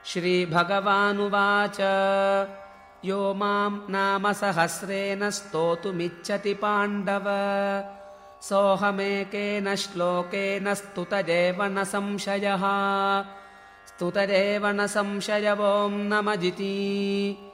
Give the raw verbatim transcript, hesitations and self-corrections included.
श्रीभगवानुवाच यो माम् नाम सहस्रेण स्तोतुमिच्छति पाण्डव सोऽहमेकेन श्लोकेन स्तुतरेव न संशयः स्तुतरेव न संशयवोम् नमजिति।